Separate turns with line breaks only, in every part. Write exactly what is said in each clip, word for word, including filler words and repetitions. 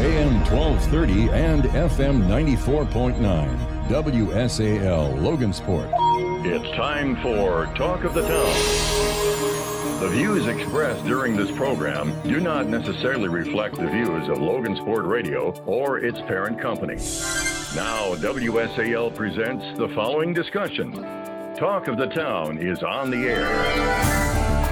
A M twelve thirty and F M ninety-four point nine. W S A L Logansport.
It's time for Talk of the Town. The views expressed during this program do not necessarily reflect the views of Logansport Radio or its parent company. Now, W S A L presents the following discussion. Talk of the Town is on the air.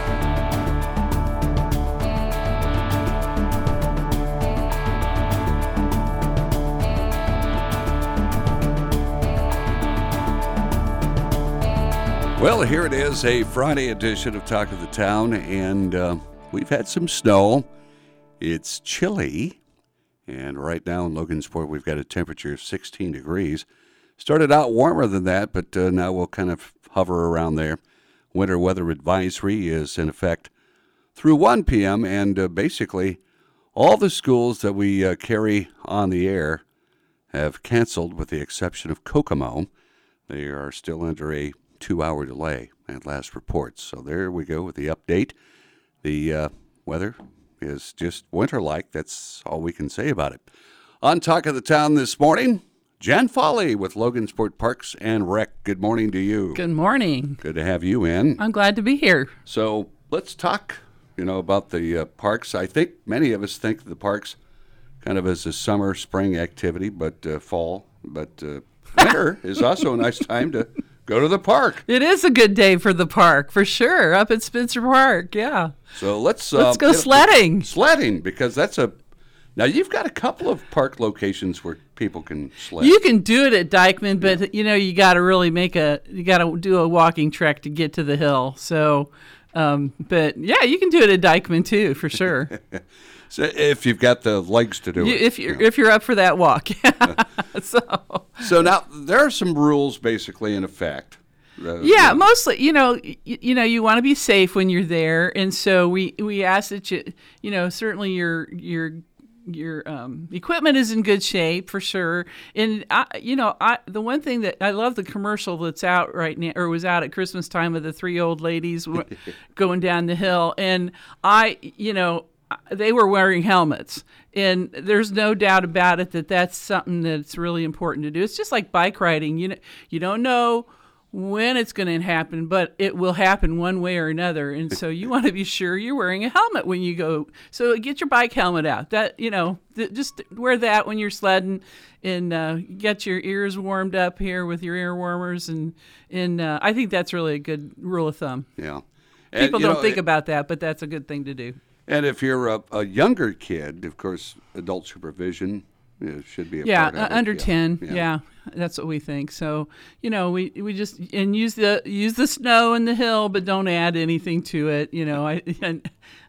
Well, here it is, a Friday edition of Talk of the Town, and uh, we've had some snow. It's chilly, and right now in Logansport we've got a temperature of sixteen degrees. Started out warmer than that, but uh, now we'll kind of hover around there. Winter weather advisory is in effect through one p.m., and uh, basically all the schools that we uh, carry on the air have canceled with the exception of Kokomo. They are still under a two-hour delay at last reports. So there we go with the update. The uh, weather is just winter-like. That's all we can say about it. On Talk of the Town this morning, Jen Foley with Logansport Parks and Rec. Good morning to you.
Good morning.
Good to have you in.
I'm glad to be here.
So let's talk, you know, about the uh, parks. I think many of us think of the parks kind of as a summer, spring activity, but uh, fall. But uh, winter is also a nice time to go to the park.
It is a good day for the park, for sure, up at Spencer Park, yeah.
So let's...
Let's
uh,
go sledding.
Sledding, because that's a... Now, you've got a couple of park locations where people can sled.
You can do it at Dykeman, but, yeah. you know, you got to really make a... You got to do a walking trek to get to the hill. So, um, but, yeah, you can do it at Dykeman, too, for sure.
So if you've got the legs to do
you,
it.
If you're,
yeah.
if you're up for that walk. so...
So now there are some rules basically in effect. Uh,
yeah, mostly, you know, you, you know, you want to be safe when you're there, and so we, we ask that you, you know, certainly your your your um, equipment is in good shape for sure. And I, you know, I the one thing that I love the commercial that's out right now, or was out at Christmas time, of the three old ladies going down the hill, and I, you know. They were wearing helmets, and there's no doubt about it that that's something that's really important to do. It's just like bike riding. You know, you don't know when it's going to happen, but it will happen one way or another, and so you want to be sure you're wearing a helmet when you go. So get your bike helmet out. That you know, th- just wear that when you're sledding, and uh, get your ears warmed up here with your ear warmers, and and uh, I think that's really a good rule of thumb.
Yeah,
and, people don't
know,
think
it,
about that, but that's a good thing to do.
And if you're a, a younger kid, of course, adult supervision you know, should be a
yeah,
part of
uh,
it.
under
yeah.
ten.
Yeah.
Yeah, that's what we think. So you know, we we just and use the use the snow and the hill, but don't add anything to it. You know, I and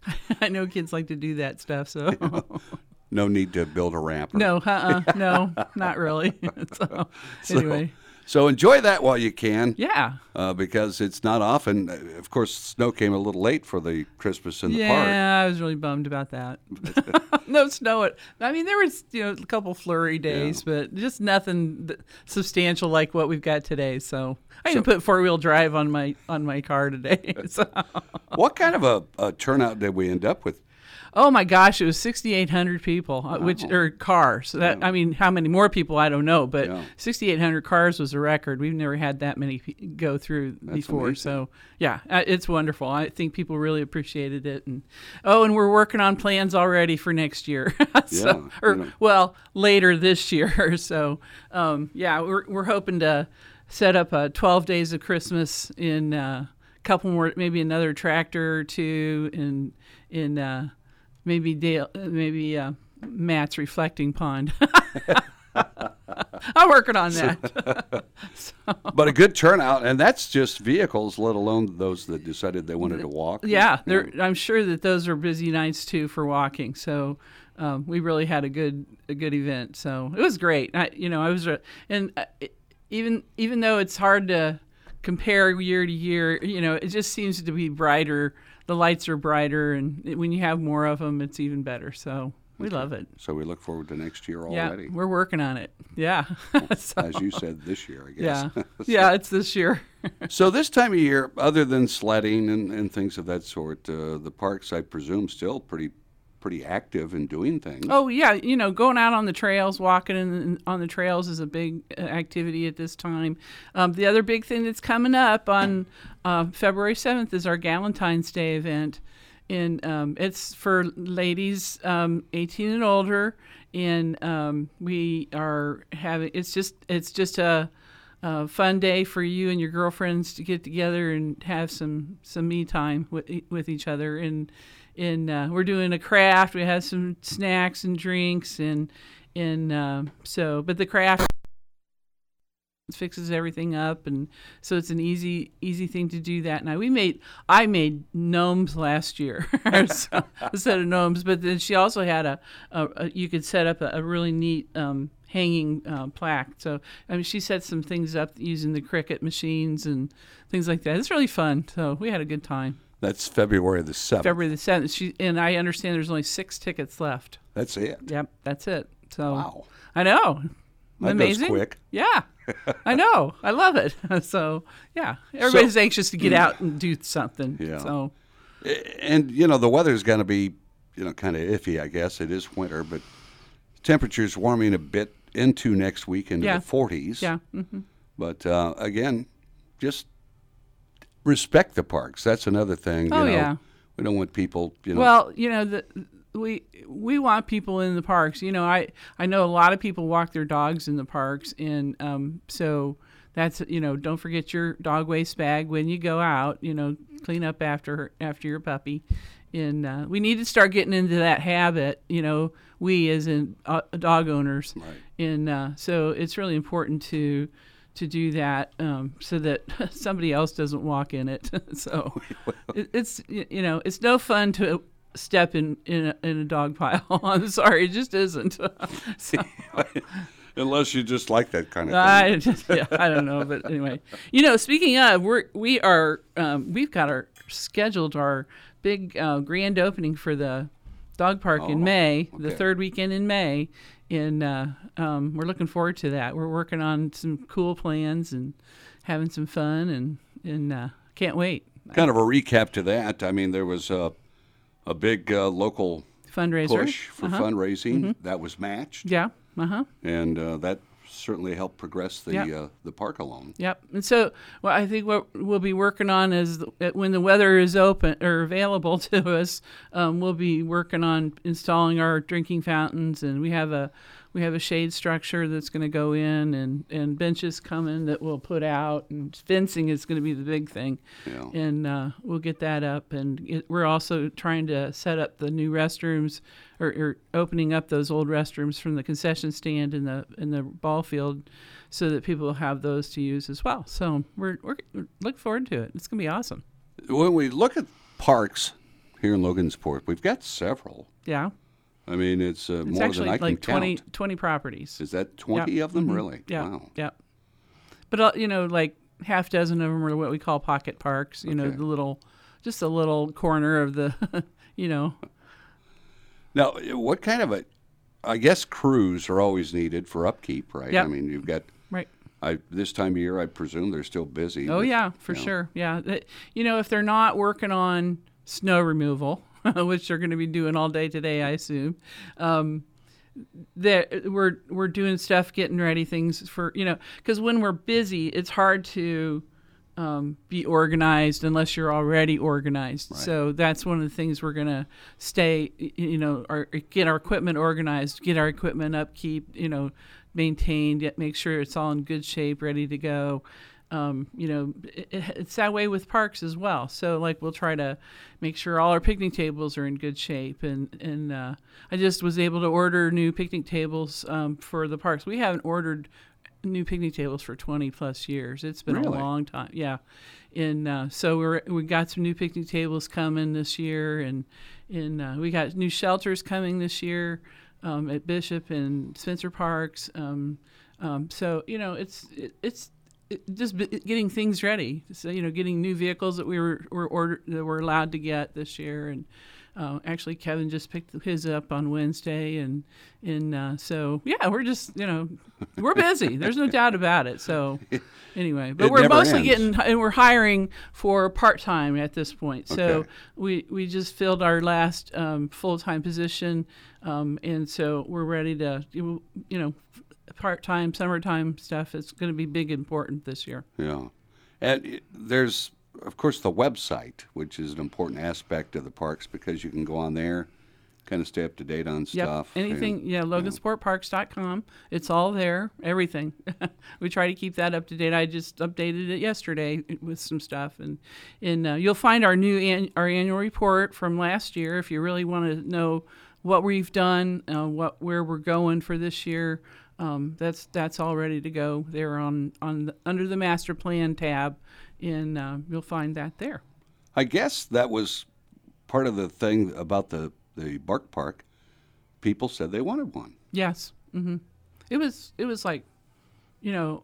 I know kids like to do that stuff. So
no need to build a ramp. Or...
No, uh, uh no, not really. so,
so
anyway.
So enjoy that while you can.
Yeah.
Uh, because it's not often. Of course, snow came a little late for the Christmas in the
yeah,
park.
Yeah, I was really bummed about that. No snow. It. I mean, there was you know a couple flurry days, yeah. but just nothing th- substantial like what we've got today. So I
so,
didn't put four wheel drive on my on my car today. So.
What kind of a, a turnout did we end up with?
Oh my gosh, it was sixty-eight hundred people, wow. which or cars. That
yeah.
I mean, how many more people I don't know, but
yeah.
sixty-eight hundred cars was a record. We've never had that many p- go through
That's
before.
amazing.
So yeah, it's wonderful. I think people really appreciated it. And oh, and we're working on plans already for next year. so,
yeah,
or
you know.
well, later this year. So um, yeah, we're we're hoping to set up uh, twelve days of Christmas in a uh, couple more, maybe another tractor or two in in. Uh, Maybe Dale, maybe uh, Matt's reflecting pond. I'm working on that. so.
But a good turnout, and that's just vehicles, let alone those that decided they wanted to walk.
Yeah, yeah. I'm sure that those are busy nights too for walking. So um, we really had a good a good event. So it was great. I, you know, I was, and even even though it's hard to compare year to year, you know, it just seems to be brighter. The lights are brighter, and when you have more of them, it's even better. So we love it.
So we look forward to next year
yeah,
already.
We're working on it. Yeah. so,
as you said, this year, I guess.
Yeah,
so,
yeah, it's this year.
So this time of year, other than sledding and, and things of that sort, uh, the parks, I presume, still pretty pretty active in doing things.
Oh yeah, you know, going out on the trails, walking in, on the trails is a big uh, activity at this time. Um, the other big thing that's coming up on uh, February seventh is our Galentine's Day event, and um, it's for ladies um, eighteen and older, and um, we are having. It's just it's just a, a fun day for you and your girlfriends to get together and have some some me time with with each other. And And uh, we're doing a craft. We have some snacks and drinks, and and uh, so. But the craft fixes everything up, and so it's an easy easy thing to do that night. We made I made gnomes last year, so, a set of gnomes. But then she also had a, a, a you could set up a, a really neat um, hanging uh, plaque. So I mean, she set some things up using the Cricut machines and things like that. It's really fun. So we had a good time.
That's February the seventh.
February the seventh. She and I understand there's only six tickets left.
That's it.
Yep, that's it. So
Wow.
I know.
That
Amazing.
goes quick.
Yeah. I know. I love it. So yeah, everybody's so, anxious to get out and do something.
Yeah.
So.
And you know the weather's going to be, you know, kind of iffy. I guess it is winter, but temperatures warming a bit into next week into
yeah.
the forties.
Yeah. Mm-hmm.
But uh, again, just. Respect the parks. That's another thing.
Oh
you know,
yeah.
We don't want people. You know.
Well, you know the we we want people in the parks. You know, I I know a lot of people walk their dogs in the parks, and um, so that's you know don't forget your dog waste bag when you go out. You know, clean up after after your puppy, and uh, we need to start getting into that habit. You know, we as in uh, dog owners,
right.
and uh, so it's really important to. to do that um, so that somebody else doesn't walk in it. So it, it's, you know, it's no fun to step in, in, a, in a dog pile. I'm sorry, it just isn't. So,
unless you just like that kind of
I
thing.
just, yeah, I don't know. But anyway, you know, speaking of, we're, we are, um, we've got our scheduled our big uh, grand opening for the dog park
oh,
in May,
okay.
the third weekend in May. And uh, um, we're looking forward to that. We're working on some cool plans and having some fun, and and uh, can't wait.
Kind of a recap to that. I mean, there was a a big uh, local
fundraiser
push for
uh-huh.
fundraising
mm-hmm.
that was matched.
Yeah. Uh huh.
And uh, that certainly helped progress the
yep.
uh, the park along.
Yep. And so, well, I think what we'll be working on is the, when the weather is open or available to us, um, we'll be working on installing our drinking fountains, and we have a we have a shade structure that's going to go in, and, and benches coming that we'll put out, and fencing is going to be the big thing.
Yeah.
And uh, we'll get that up, and it, we're also trying to set up the new restrooms, or, or opening up those old restrooms from the concession stand in the in the ball field, so that people will have those to use as well. So we're we're, we're looking forward to it. It's going to be awesome.
When we look at parks here in Logansport, we've got several.
Yeah.
I mean, it's, uh,
It's
more
actually
than I
like
can
twenty,
count.
twenty properties.
Is that twenty
Yep.
of them,
Mhm.
really?
Yeah.
Wow.
Yeah. But, uh, you know, like half dozen of them are what we call pocket parks, you know,
Okay.
the little, just a little corner of the, you know.
Now, what kind of a, I guess crews are always needed for upkeep, right?
Yep.
I mean, you've got,
Right.
I this time of year, I presume they're still busy.
Oh,
with,
yeah, for
you know,
sure. Yeah. That- You know, if they're not working on snow removal, which they're going to be doing all day today, I assume, um, that we're we're doing stuff, getting ready things for, you know, because when we're busy, it's hard to um, be organized unless you're already organized.
Right.
So that's one of the things we're going to stay, y- you know, our, get our equipment organized, get our equipment upkeep, you know, maintained, yet make sure it's all in good shape, ready to go. Um, you know, it, it's that way with parks as well. So, like, we'll try to make sure all our picnic tables are in good shape. And and uh, I just was able to order new picnic tables um, for the parks. We haven't ordered new picnic tables for twenty plus years. It's been
Really?
a long time. Yeah. And uh, so we're we got some new picnic tables coming this year, and and uh, we got new shelters coming this year um, at Bishop and Spencer Parks. Um, um, so you know, it's it, it's it, just b- getting things ready. So you know, getting new vehicles that we were were ordered that we're allowed to get this year, and uh, actually Kevin just picked his up on Wednesday, and and uh, so yeah, we're just you know we're busy. There's no doubt about it. So anyway, but
It
we're
never
mostly
ends.
getting and we're hiring for part time at this point. So
Okay.
we we just filled our last um, full time position, um, and so we're ready to you know part time summertime stuff. It's going to be big important this year.
Yeah. And it- there's, of course, the website, which is an important aspect of the parks because you can go on there, kind of stay up to date on stuff.
Yep. Anything,
and-
yeah, logan sport parks dot com. It's all there, everything. We try to keep that up to date. I just updated it yesterday with some stuff. And and uh, you'll find our new an- our annual report from last year if you really want to know what we've done, uh, what where we're going for this year. Um, that's that's all ready to go. They're on, on the, under the master plan tab, and uh, you'll find that there.
I guess that was part of the thing about the, the Bark Park. People said they wanted one.
Yes. hmm It was it was like, you know,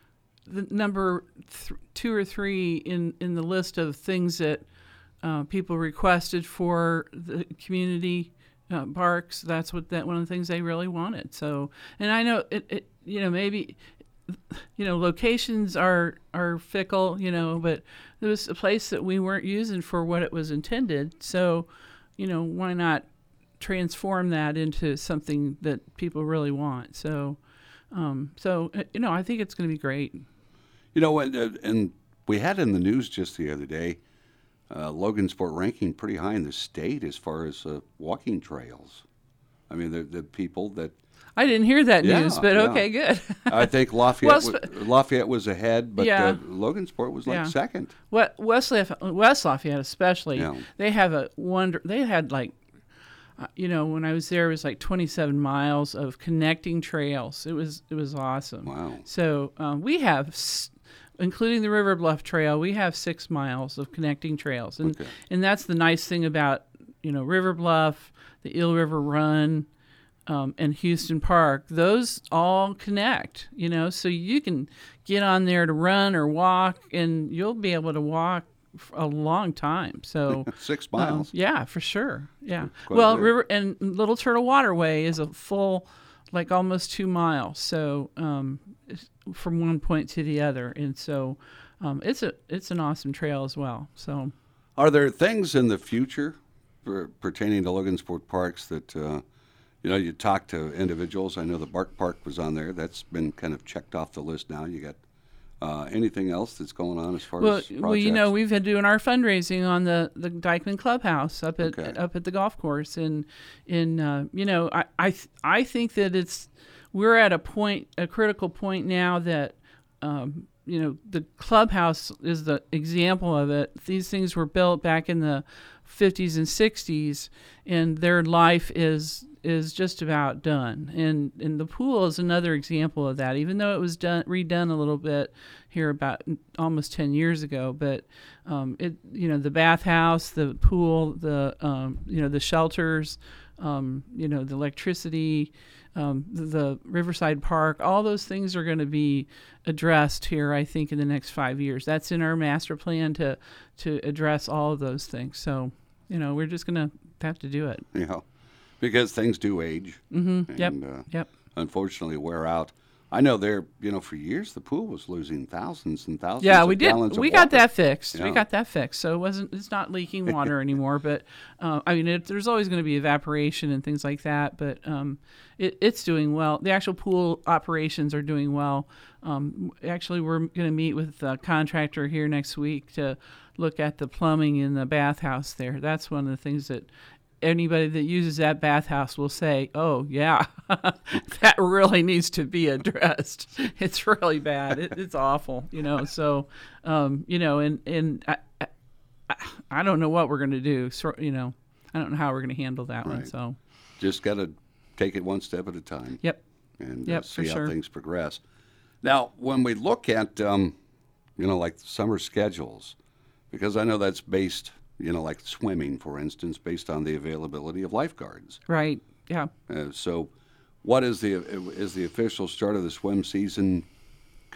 the number th- two or three in, in the list of things that uh, people requested for the community uh, parks. That's what that one of the things they really wanted. So, and I know it, it you know maybe. You know, locations are are fickle, you know, but there was a place that we weren't using for what it was intended. So, you know, why not transform that into something that people really want? So, um, so uh, you know, I think it's going to be great.
You know, and, uh, and we had in the news just the other day, uh, Logansport ranking pretty high in the state as far as uh, walking trails. I mean, the, the people that
I didn't hear that
Yeah,
news, but
yeah.
okay, good.
I think Lafayette
Well,
wa-
sp-
Lafayette was ahead, but
Yeah.
uh, Logansport was like
Yeah.
second.
What West Laf- West Lafayette especially,
Yeah.
they have a wonder. They had like, uh, you know, when I was there, it was like twenty-seven miles of connecting trails. It was it was awesome.
Wow.
So um, we have, s- including the River Bluff Trail, we have six miles of connecting trails, and
Okay.
and that's the nice thing about you know River Bluff, the Eel River Run. Um, and Houston Park, those all connect, you know, so you can get on there to run or walk, and you'll be able to walk f- a long time. So,
Six
um,
miles.
yeah, for sure. Yeah.
Quite
Well,
a bit.
River and Little Turtle Waterway is a full, like almost two miles. So, um, it's from one point to the other, and so um, it's a it's an awesome trail as well. So.
Are there things in the future per, pertaining to Logansport parks that, uh, you know, you talk to individuals? I know the Bark Park was on there. That's been kind of checked off the list now. You got uh, anything else that's going on as far
Well,
as projects?
well, you know, we've been doing our fundraising on the, the Dykeman Clubhouse up at
Okay.
up at the golf course, and in uh, you know, I I th- I think that it's we're at a point, a critical point now that um, you know the clubhouse is the example of it. These things were built back in the fifties and sixties, and their life is is just about done. And and the pool is another example of that, even though it was done redone a little bit here about almost ten years ago. But um, it you know the bathhouse, the pool, the um, you know the shelters, um, you know the electricity, um, the, the Riverside Park, all those things are going to be addressed here, I think, in the next five years. That's in our master plan to to address all of those things. So you know we're just going to have to do it.
Yeah, because things do age.
Mm-hmm. Yep.
And, uh,
Yep.
unfortunately wear out. I know there, you know, for years the pool was losing thousands and thousands
Yeah,
of
we did.
gallons of
We got
water.
that fixed. We
Yeah.
got that fixed. So it wasn't. It's not leaking water anymore. But uh, I mean, it, there's always going to be evaporation and things like that. But um, it, it's doing well. The actual pool operations are doing well. Um, actually, we're going to meet with the contractor here next week to look at the plumbing in the bathhouse there. That's one of the things that anybody that uses that bathhouse will say, oh, yeah, that really needs to be addressed. It's really bad. It, it's awful, you know. So, um, you know, and, and I, I, I don't know what we're going to do. So, you know, I don't know how we're going to handle that one.
Right.
So,
Just got to take it one step at a time.
yep.
and uh,
Yep,
see
for
how
sure.
things progress. Now, when we look at, um, you know, like summer schedules, because I know that's based, you know, like swimming, for instance, based on the availability of lifeguards.
Right. Yeah.
Uh, so, what is the is the official start of the swim season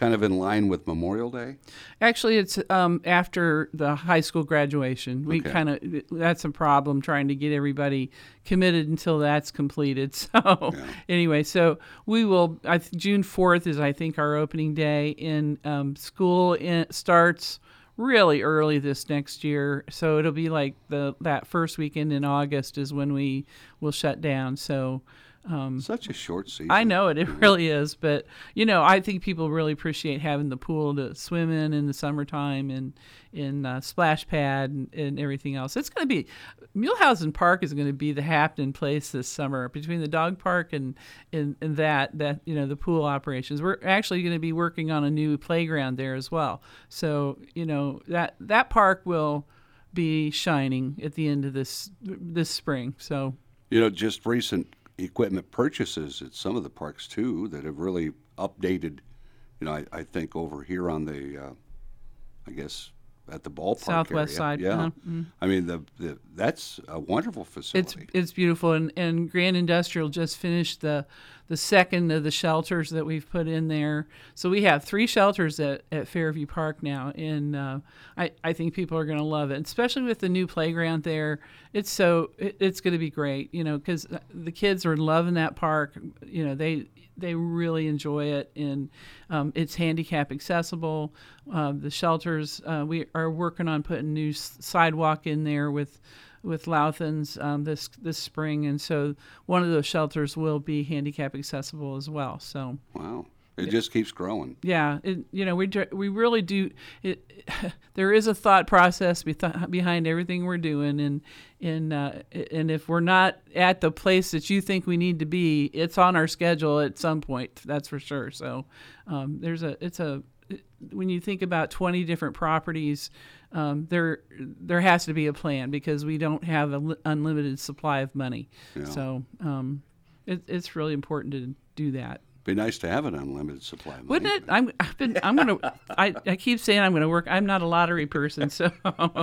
kind of in line with Memorial Day?
Actually, it's um, after the high school graduation. We
Okay.
kind of that's a problem trying to get everybody committed until that's completed. So
Yeah.
anyway, so we will. I th- June fourth is I think our opening day, and um, school in, starts really early this next year. So it'll be like the that first weekend in August is when we will shut down. So. Um,
Such a short season.
I know it. It really is. But, you know, I think people really appreciate having the pool to swim in in the summertime and in uh, splash pad and, and everything else. It's going to be Mulehausen Park is going to be the happening place this summer between the dog park and, and, and that, that, you know, the pool operations. We're actually going to be working on a new playground there as well. So, you know, that that park will be shining at the end of this this spring. So,
You know, just recent equipment purchases at some of the parks too that have really updated. You know, I, I think over here on the, uh, I guess at the ballpark
Southwest
area.
side,
Yeah,
uh-huh, mm.
I mean the, the that's a wonderful
It's
facility.
it's beautiful, and, and Grand Industrial just finished the the second of the shelters that we've put in there. So we have three shelters at, at Fairview Park now, and uh, I I think people are going to love it, especially with the new playground there. It's so it, it's going to be great, you know, because the kids are loving that park. You know, they they really enjoy it, and um, it's handicap accessible. Uh, the shelters, uh, we are working on putting new s- sidewalk in there with with Louthans um, this this spring, and so one of those shelters will be handicap accessible as well. So
Wow, it just keeps growing.
yeah, it, you know, we dr- we really do. It, there is a thought process be- behind everything we're doing, and and uh, and if we're not at the place that you think we need to be, it's on our schedule at some point. That's for sure. So um, there's a it's a when you think about twenty different properties, um, there there has to be a plan because we don't have an unlimited supply of money.
Yeah.
So um, it, it's really important to do that.
Be nice to have an unlimited supply. of
Wouldn't
money.
it? I'm. I've been. I'm gonna. I, I keep saying I'm gonna work. I'm not a lottery person, so.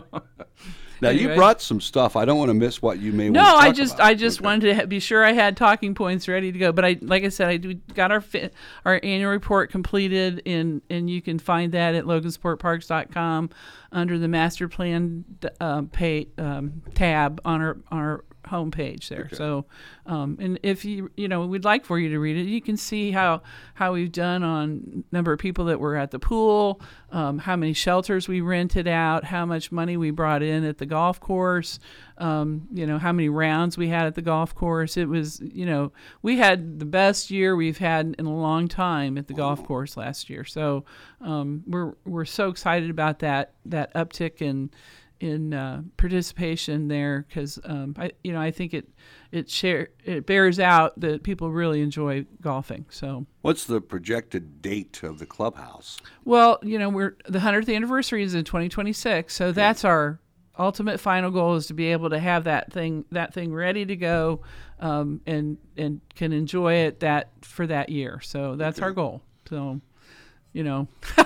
Now you
Anyway.
brought some stuff. I don't want to miss what you may
No,
want to talk
I just
about.
I just
Okay.
wanted to ha- be sure I had talking points ready to go. But I, like I said, I do, got our fi- our annual report completed, and and you can find that at logansport parks dot com under the master plan um, pay um, tab on our on our homepage there.
Okay.
So, um, and if you you know we'd like for you to read it, you can see how how we've done on number of people that were at the pool, um, how many shelters we rented out, how much money we brought in at the golf course, um, you know, how many rounds we had at the golf course. It was, you know, we had the best year we've had in a long time at the golf course last year. So um, we're we're so excited about that that uptick in in uh, participation there because um, I you know I think it it share it bears out that people really enjoy golfing. So.
What's the projected date of the clubhouse?
Well, you know, we're the hundredth anniversary is in twenty twenty-six, so that's our ultimate final goal is to be able to have that thing that thing ready to go, um, and and can enjoy it that for that year. So that's
Okay.
our goal. So, you know,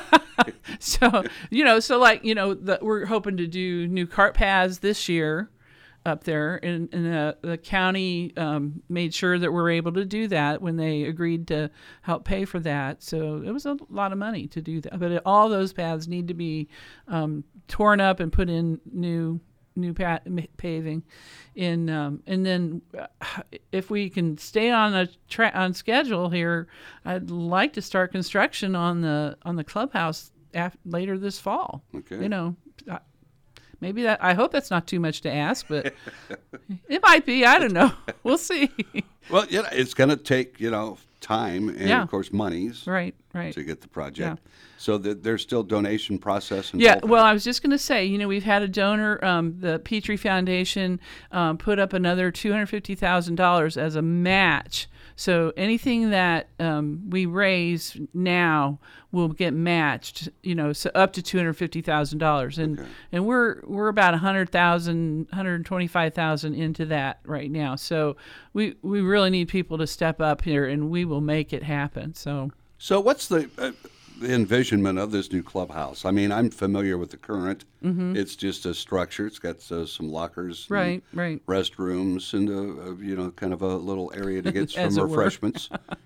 so you know, so like you know, the, we're hoping to do new cart paths this year up there, and, and the, the county um, made sure that we're able to do that when they agreed to help pay for that. So it was a lot of money to do that. But all those paths need to be um, torn up and put in new new pa- paving, and um, and then uh, if we can stay on a tra- on schedule here, I'd like to start construction on the on the clubhouse af- later this fall.
Okay.
You know. I, Maybe that. I hope that's not too much to ask, but it might be. I don't know. We'll see.
Well, yeah, it's going to take, you know, time and,
Yeah.
of course, monies
Right, right.
to get the project. So th- there's still donation process involved.
Yeah,
in
well,
it?
I was just going to say, you know, we've had a donor, um, the Petrie Foundation, um, put up another two hundred fifty thousand dollars as a match. So anything that um, we raise now will get matched, you know, so up to two hundred fifty thousand dollars, and
Okay.
and we're we're about one hundred thousand, one hundred twenty-five thousand into that right now. So we we really need people to step up here, and we will make it happen. So.
So what's the, uh, the envisionment of this new clubhouse? I mean, I'm familiar with the current. Mm-hmm. It's just a structure. It's got uh, some lockers, and
Right, right.
restrooms, and a, a, you know, kind of a little area to get
As
some
it were.
refreshments.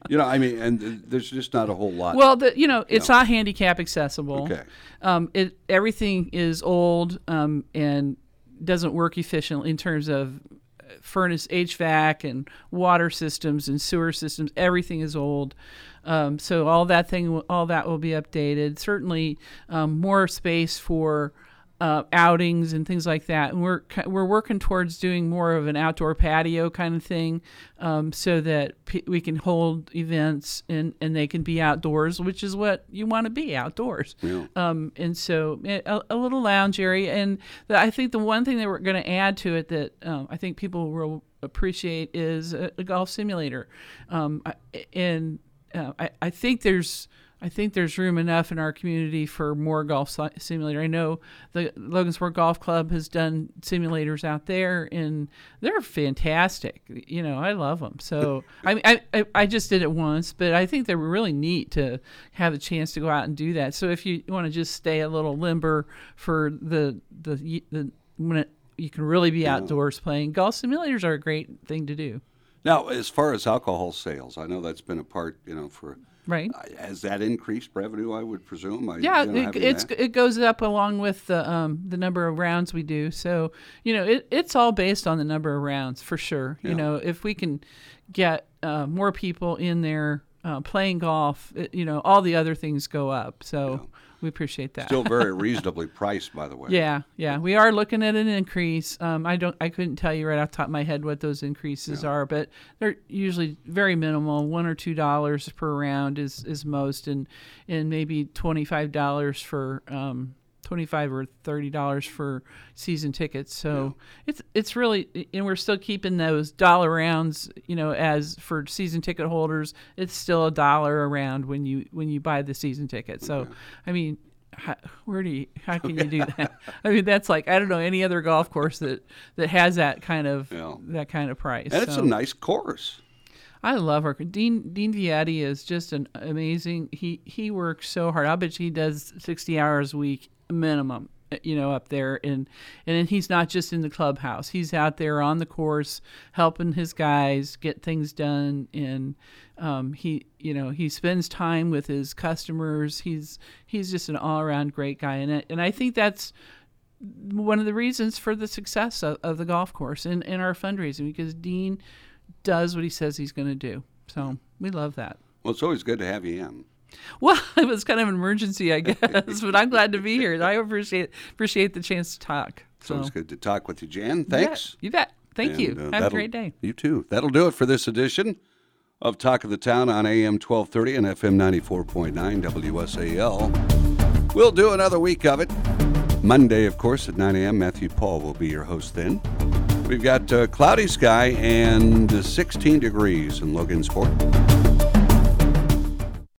You know, I mean, and there's just not a whole lot.
Well, the, you know, it's
No.
not handicap accessible.
Okay.
Um, it everything is old um, and doesn't work efficiently in terms of furnace H V A C and water systems and sewer systems. Everything is old. Um, so all that thing, all that will be updated. Certainly, um, more space for uh, outings and things like that. And we're we're working towards doing more of an outdoor patio kind of thing, um, so that p- we can hold events and, and they can be outdoors, which is what you want to be, outdoors.
Yeah.
Um, and so a, a little lounge area. And the, I think the one thing that we're going to add to it that um, I think people will appreciate is a, a golf simulator. Um, I- and uh, I, I think there's I think there's room enough in our community for more golf si- simulator. I know the Logansport Golf Club has done simulators out there, and they're fantastic. You know, I love them. So I, mean, I I I just did it once, but I think they're really neat to have a chance to go out and do that. So if you want to just stay a little limber for the the the when it, you can really be outdoors playing, golf simulators are a great thing to do.
Now, as far as alcohol sales, I know that's been a part, you know, for.
Right.
Uh, has that increased revenue, I would presume? I,
Yeah,
you know,
it,
having
it's
that?
it goes up along with the um, the number of rounds we do. So you know, it, it's all based on the number of rounds for sure.
Yeah.
You know, if we can get uh, more people in there uh, playing golf, it, you know, all the other things go up. So
Yeah.
we appreciate that.
Still very reasonably priced, by the way.
Yeah, yeah, we are looking at an increase. Um, I don't, I couldn't tell you right off the top of my head what those increases
Yeah.
are, but they're usually very minimal. One or two dollars per round is, is most, and and maybe twenty five dollars for um, twenty five or thirty dollars for season tickets. So it's it's really, and we're still keeping those dollar rounds. You know, as for season ticket holders, it's still a dollar a round when you when you buy the season ticket. So
Okay.
I mean. How, where do you, how can you do that? I mean, that's like, I don't know any other golf course that, that has that kind of
Yeah.
that kind of price.
And it's
So
a nice course.
I love her. Dean Dean Vietti is just an amazing. He he works so hard. I bet you he does sixty hours a week minimum. You know, up there, and and he's not just in the clubhouse. He's out there on the course helping his guys get things done, and um, he you know he spends time with his customers. He's he's just an all around great guy, and and I think that's one of the reasons for the success of, of the golf course and, and our fundraising, because Dean does what he says he's going to do. So we love that.
Well, it's always good to have you in.
Well, it was kind of an emergency, I guess, but I'm glad to be here. I appreciate appreciate the chance to talk.
It's
So
always good to talk with you, Jan.
you bet.
Thanks.
You bet. Thank
And,
you.
uh,
Have a
that'll-
great day.
You too. That'll do it for this edition of Talk of the Town on A M twelve thirty and F M ninety-four point nine W S A L. We'll do another week of it. Monday, of course, at nine a.m. Matthew Paul will be your host then. We've got uh, cloudy sky and sixteen degrees in Logansport.